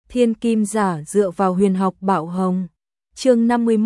Thiên kim giả dựa vào huyền học bảo hồng. Chương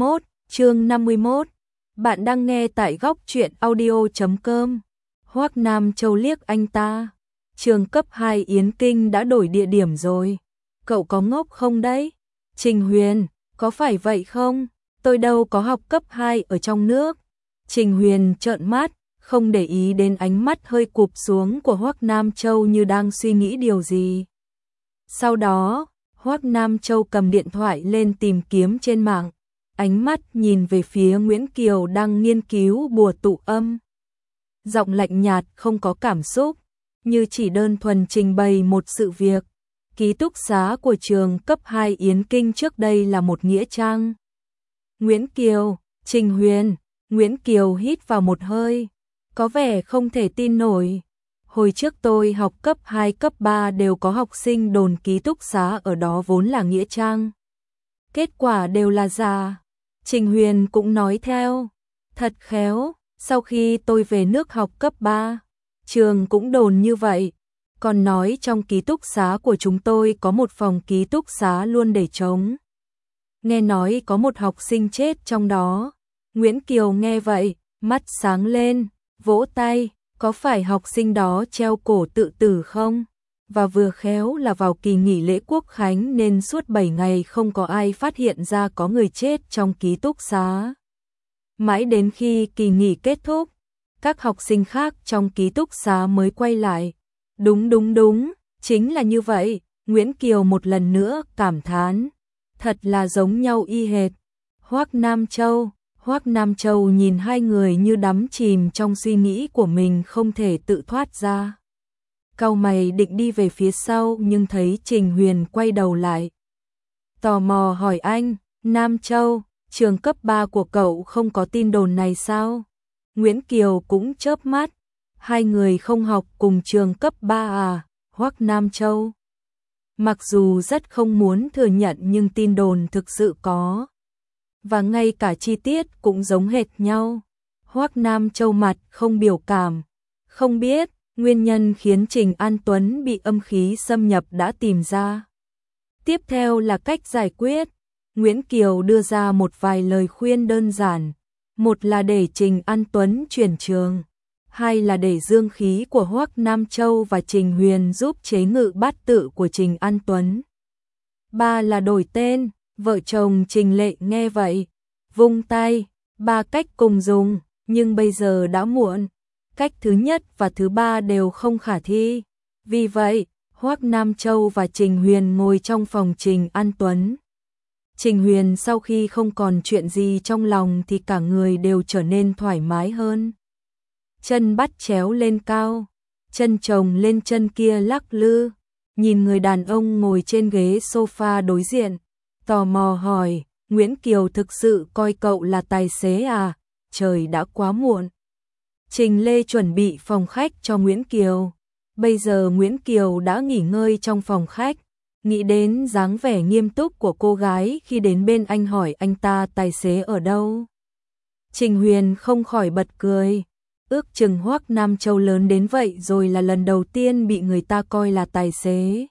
51. Bạn đang nghe tại góc truyện audio.com. Hoắc Nam Châu liếc anh ta. Trường cấp 2 Yến Kinh đã đổi địa điểm rồi. Cậu có ngốc không đấy? Trình Huyền, có phải vậy không? Tôi đâu có học cấp 2 ở trong nước. Trình Huyền trợn mắt, không để ý đến ánh mắt hơi cụp xuống của Hoắc Nam Châu như đang suy nghĩ điều gì. Sau đó, Hoắc Nam Châu cầm điện thoại lên tìm kiếm trên mạng, ánh mắt nhìn về phía Nguyễn Kiều đang nghiên cứu bùa tụ âm. Giọng lạnh nhạt không có cảm xúc, như chỉ đơn thuần trình bày một sự việc. Ký túc xá của trường cấp 2 Yến Kinh trước đây là một nghĩa trang. Nguyễn Kiều, Trình Huyền, Nguyễn Kiều hít vào một hơi, có vẻ không thể tin nổi. Hồi trước tôi học cấp 2 cấp 3 đều có học sinh đồn ký túc xá ở đó vốn là nghĩa trang. Kết quả đều là giả. Trình Huyền cũng nói theo. Thật khéo, sau khi tôi về nước học cấp 3, trường cũng đồn như vậy. Còn nói trong ký túc xá của chúng tôi có một phòng ký túc xá luôn để trống. Nghe nói có một học sinh chết trong đó. Nguyễn Kiều nghe vậy, mắt sáng lên, vỗ tay. Có phải học sinh đó treo cổ tự tử không? Và vừa khéo là vào kỳ nghỉ lễ Quốc Khánh nên suốt 7 ngày không có ai phát hiện ra có người chết trong ký túc xá. Mãi đến khi kỳ nghỉ kết thúc, các học sinh khác trong ký túc xá mới quay lại. Đúng, chính là như vậy. Nguyễn Kiều một lần nữa cảm thán. Thật là giống nhau y hệt. Hoắc Nam Châu nhìn hai người như đắm chìm trong suy nghĩ của mình không thể tự thoát ra. Cau mày định đi về phía sau nhưng thấy Trình Huyền quay đầu lại. Tò mò hỏi anh, Nam Châu, trường cấp 3 của cậu không có tin đồn này sao? Nguyễn Kiều cũng chớp mắt. Hai người không học cùng trường cấp 3 à? Hoắc Nam Châu. Mặc dù rất không muốn thừa nhận nhưng tin đồn thực sự có. Và ngay cả chi tiết cũng giống hệt nhau. Hoắc Nam Châu mặt không biểu cảm. Không biết, nguyên nhân khiến Trình An Tuấn bị âm khí xâm nhập đã tìm ra. Tiếp theo là cách giải quyết. Nguyễn Kiều đưa ra một vài lời khuyên đơn giản. Một là để Trình An Tuấn chuyển trường. Hai là để dương khí của Hoắc Nam Châu và Trình Huyền giúp chế ngự bát tự của Trình An Tuấn. Ba là đổi tên. Vợ chồng Trình Lệ nghe vậy, vung tay, ba cách cùng dùng, nhưng bây giờ đã muộn. Cách thứ nhất và thứ ba đều không khả thi. Vì vậy, Hoắc Nam Châu và Trình Huyền ngồi trong phòng Trình An Tuấn. Trình Huyền sau khi không còn chuyện gì trong lòng thì cả người đều trở nên thoải mái hơn. Chân bắt chéo lên cao, chân chồng lên chân kia lắc lư, nhìn người đàn ông ngồi trên ghế sofa đối diện. Tò mò hỏi, Nguyễn Kiều thực sự coi cậu là tài xế à? Trời đã quá muộn. Trình Lê chuẩn bị phòng khách cho Nguyễn Kiều. Bây giờ Nguyễn Kiều đã nghỉ ngơi trong phòng khách. Nghĩ đến dáng vẻ nghiêm túc của cô gái khi đến bên anh hỏi anh ta tài xế ở đâu. Trình Huyền không khỏi bật cười. Ước chừng Hoắc Nam Châu lớn đến vậy rồi là lần đầu tiên bị người ta coi là tài xế.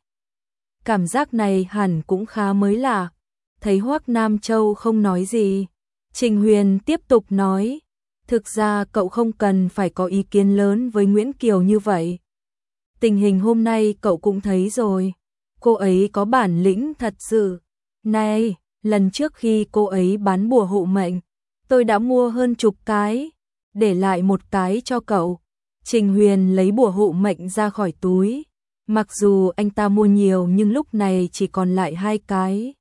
Cảm giác này hẳn cũng khá mới lạ. Thấy Hoắc Nam Châu không nói gì, Trình Huyền tiếp tục nói, thực ra cậu không cần phải có ý kiến lớn với Nguyễn Kiều như vậy. Tình hình hôm nay cậu cũng thấy rồi, cô ấy có bản lĩnh thật sự. Này, lần trước khi cô ấy bán bùa hộ mệnh, tôi đã mua hơn chục cái, để lại một cái cho cậu. Trình Huyền lấy bùa hộ mệnh ra khỏi túi, mặc dù anh ta mua nhiều nhưng lúc này chỉ còn lại 2 cái.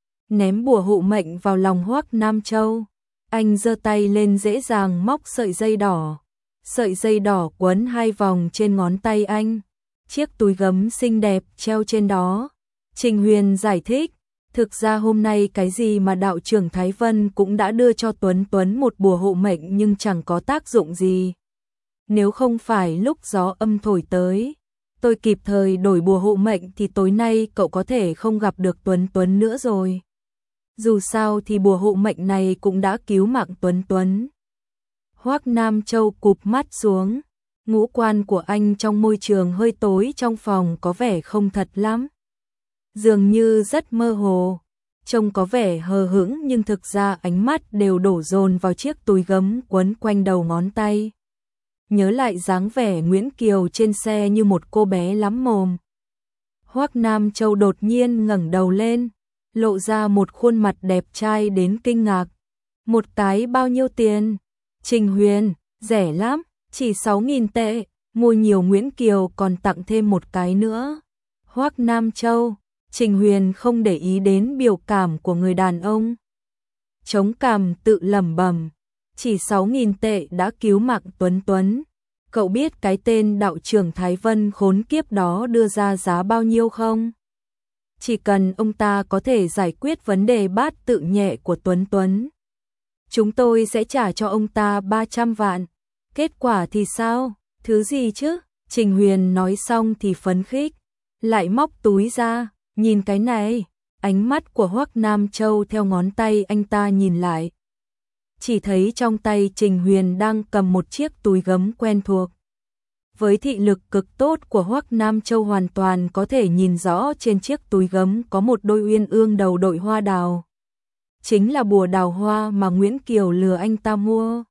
Ném bùa hộ mệnh vào lòng Hoắc Nam Châu. Anh giơ tay lên dễ dàng móc sợi dây đỏ. Sợi dây đỏ quấn 2 vòng trên ngón tay anh. Chiếc túi gấm xinh đẹp treo trên đó. Trình Huyền giải thích, thực ra hôm nay cái gì mà đạo trưởng Thái Vân cũng đã đưa cho Tuấn một bùa hộ mệnh nhưng chẳng có tác dụng gì. Nếu không phải lúc gió âm thổi tới, tôi kịp thời đổi bùa hộ mệnh thì tối nay cậu có thể không gặp được Tuấn nữa rồi. Dù sao thì bùa hộ mệnh này cũng đã cứu mạng Tuấn. Hoắc Nam Châu cụp mắt xuống, ngũ quan của anh trong môi trường hơi tối trong phòng có vẻ không thật lắm. dường như rất mơ hồ, trông có vẻ hờ hững nhưng thực ra ánh mắt đều đổ dồn vào chiếc túi gấm quấn quanh đầu ngón tay. Nhớ lại dáng vẻ Nguyễn Kiều trên xe như một cô bé lắm mồm. Hoắc Nam Châu đột nhiên ngẩng đầu lên, lộ ra một khuôn mặt đẹp trai đến kinh ngạc. Một cái bao nhiêu tiền? Trình Huyền, rẻ lắm, chỉ 6.000 tệ, mua nhiều Nguyễn Kiều còn tặng thêm một cái nữa. Hoắc Nam Châu, Trình Huyền không để ý đến biểu cảm của người đàn ông. Chống cằm tự lẩm bẩm, chỉ 6.000 tệ đã cứu mạng Tuấn Tuấn. Cậu biết cái tên đạo trưởng Thái Vân khốn kiếp đó đưa ra giá bao nhiêu không? Chỉ cần ông ta có thể giải quyết vấn đề bát tự nhẹ của Tuấn Tuấn, chúng tôi sẽ trả cho ông ta 300 vạn. Kết quả thì sao? Thứ gì chứ? Trình Huyền nói xong thì phấn khích, lại móc túi ra, nhìn cái này. Ánh mắt của Hoắc Nam Châu theo ngón tay anh ta nhìn lại. Chỉ thấy trong tay Trình Huyền đang cầm một chiếc túi gấm quen thuộc. Với thị lực cực tốt của Hoắc Nam Châu hoàn toàn có thể nhìn rõ trên chiếc túi gấm có một đôi uyên ương đầu đội hoa đào. Chính là bùa đào hoa mà Nguyễn Kiều lừa anh ta mua.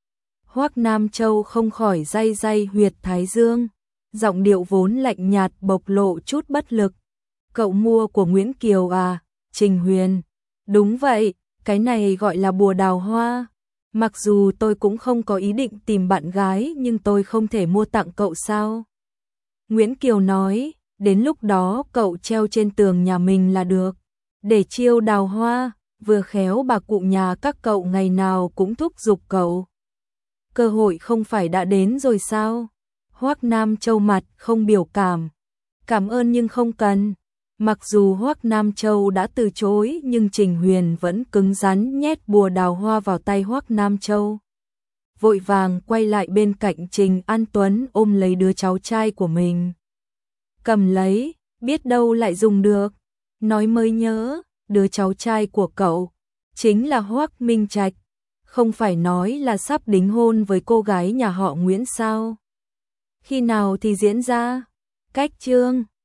Hoắc Nam Châu không khỏi day day huyệt thái dương, giọng điệu vốn lạnh nhạt bộc lộ chút bất lực. Cậu mua của Nguyễn Kiều à? Trình Huyền, đúng vậy, cái này gọi là bùa đào hoa. Mặc dù tôi cũng không có ý định tìm bạn gái nhưng tôi không thể mua tặng cậu sao? Nguyễn Kiều nói, đến lúc đó cậu treo trên tường nhà mình là được. Để chiêu đào hoa, vừa khéo bà cụ nhà các cậu ngày nào cũng thúc giục cậu. Cơ hội không phải đã đến rồi sao? Hoắc Nam Châu mặt không biểu cảm. Cảm ơn nhưng không cần. Mặc dù Hoắc Nam Châu đã từ chối nhưng Trình Huyền vẫn cứng rắn nhét bùa đào hoa vào tay Hoắc Nam Châu. Vội vàng quay lại bên cạnh Trình An Tuấn ôm lấy đứa cháu trai của mình. Cầm lấy, biết đâu lại dùng được. Nói mới nhớ, đứa cháu trai của cậu chính là Hoắc Minh Trạch. Không phải nói là sắp đính hôn với cô gái nhà họ Nguyễn sao? Khi nào thì diễn ra? Cách chương